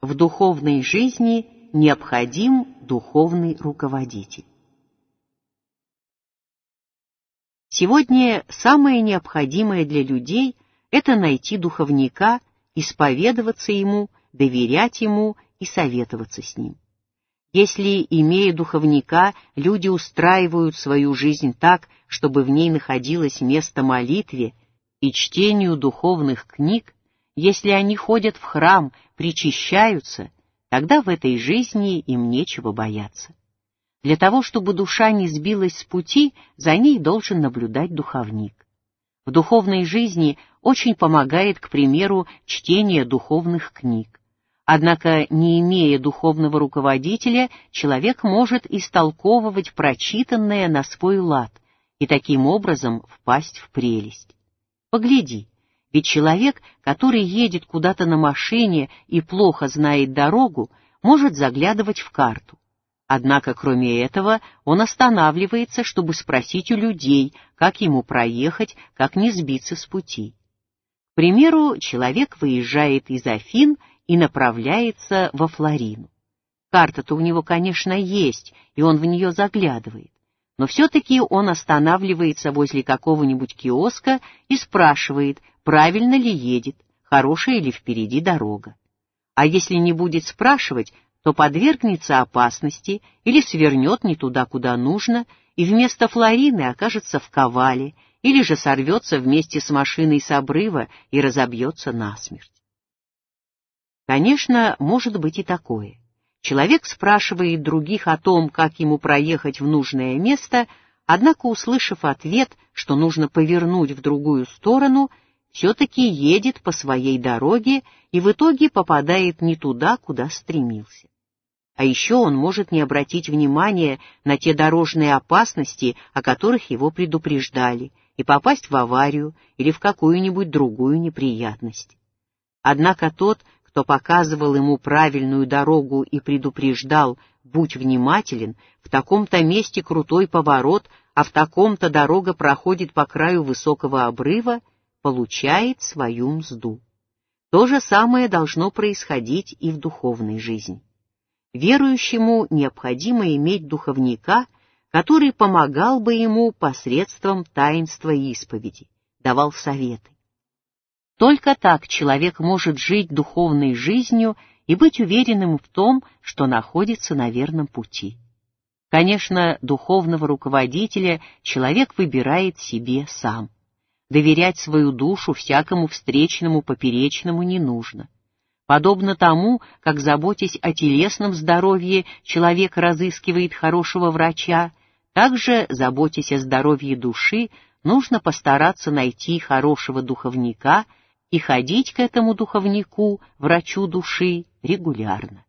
В духовной жизни необходим духовный руководитель. Сегодня самое необходимое для людей – это найти духовника, исповедоваться ему, доверять ему и советоваться с ним. Если, имея духовника, люди устраивают свою жизнь так, чтобы в ней находилось место молитве и чтению духовных книг, если они ходят в храм, причащаются, тогда в этой жизни им нечего бояться. Для того, чтобы душа не сбилась с пути, за ней должен наблюдать духовник. В духовной жизни очень помогает, к примеру, чтение духовных книг. Однако, не имея духовного руководителя, человек может истолковывать прочитанное на свой лад и таким образом впасть в прелесть. Погляди, ведь человек, который едет куда-то на машине и плохо знает дорогу, может заглядывать в карту. Однако, кроме этого, он останавливается, чтобы спросить у людей, как ему проехать, как не сбиться с пути. К примеру, человек выезжает из Афин и направляется во Флорину. Карта-то у него, конечно, есть, и он в нее заглядывает. Но все-таки он останавливается возле какого-нибудь киоска и спрашивает, правильно ли едет, хорошая ли впереди дорога. А если не будет спрашивать, то подвергнется опасности или свернет не туда, куда нужно, и вместо Флорины окажется в Кавале, или же сорвется вместе с машиной с обрыва и разобьется насмерть. Конечно, может быть и такое. Человек спрашивает других о том, как ему проехать в нужное место, однако, услышав ответ, что нужно повернуть в другую сторону, все-таки едет по своей дороге и в итоге попадает не туда, куда стремился. А еще он может не обратить внимания на те дорожные опасности, о которых его предупреждали, и попасть в аварию или в какую-нибудь другую неприятность. Однако тот, кто показывал ему правильную дорогу и предупреждал: «Будь внимателен, в таком-то месте крутой поворот, а в таком-то дорога проходит по краю высокого обрыва», получает свою мзду. То же самое должно происходить и в духовной жизни. Верующему необходимо иметь духовника, который помогал бы ему посредством таинства исповеди, давал советы. Только так человек может жить духовной жизнью и быть уверенным в том, что находится на верном пути. Конечно, духовного руководителя человек выбирает себе сам. Доверять свою душу всякому встречному поперечному не нужно. Подобно тому, как, заботясь о телесном здоровье, человек разыскивает хорошего врача, также, заботясь о здоровье души, нужно постараться найти хорошего духовника и ходить к этому духовнику, врачу души, регулярно.